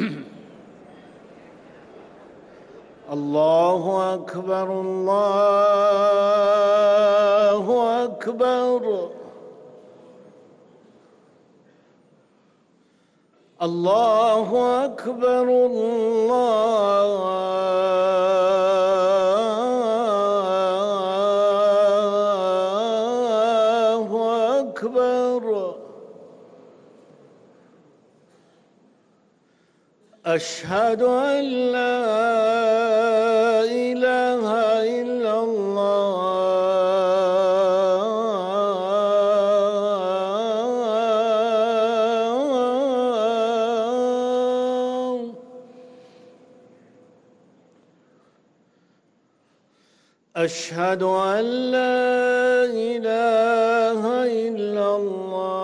الله أكبر الله أكبر. الله أكبر الله أكبر. أشهد أن لا إله إلا الله. أشهد أن لا إله إلا الله.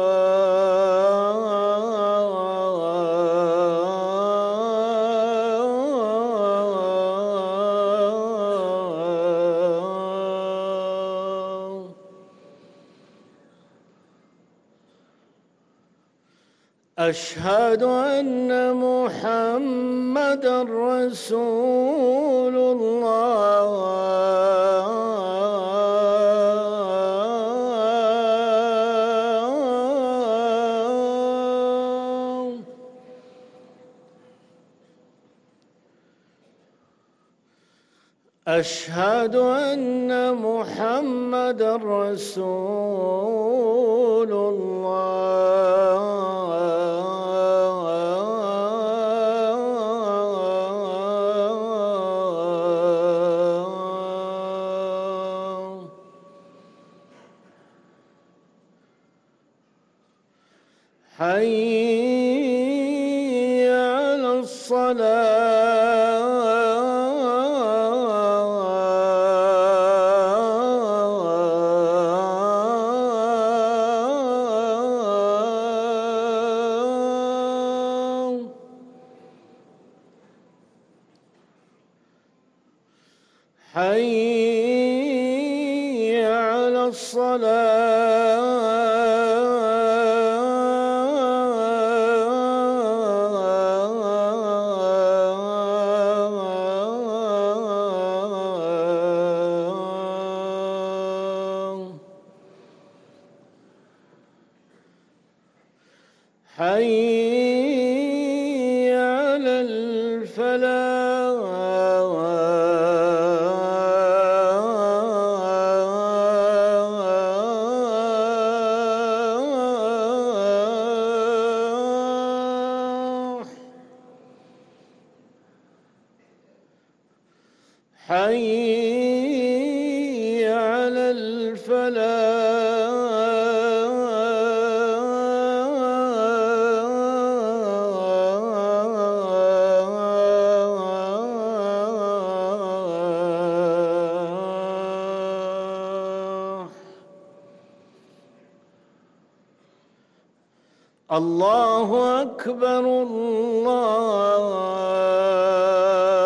أشهد أن محمدًا رسول الله. أشهد أن محمدًا رسول الله. حي على الصلاة. حي على الصلاة. حي على الفلاح. حي على الفلاح. الله أكبر الله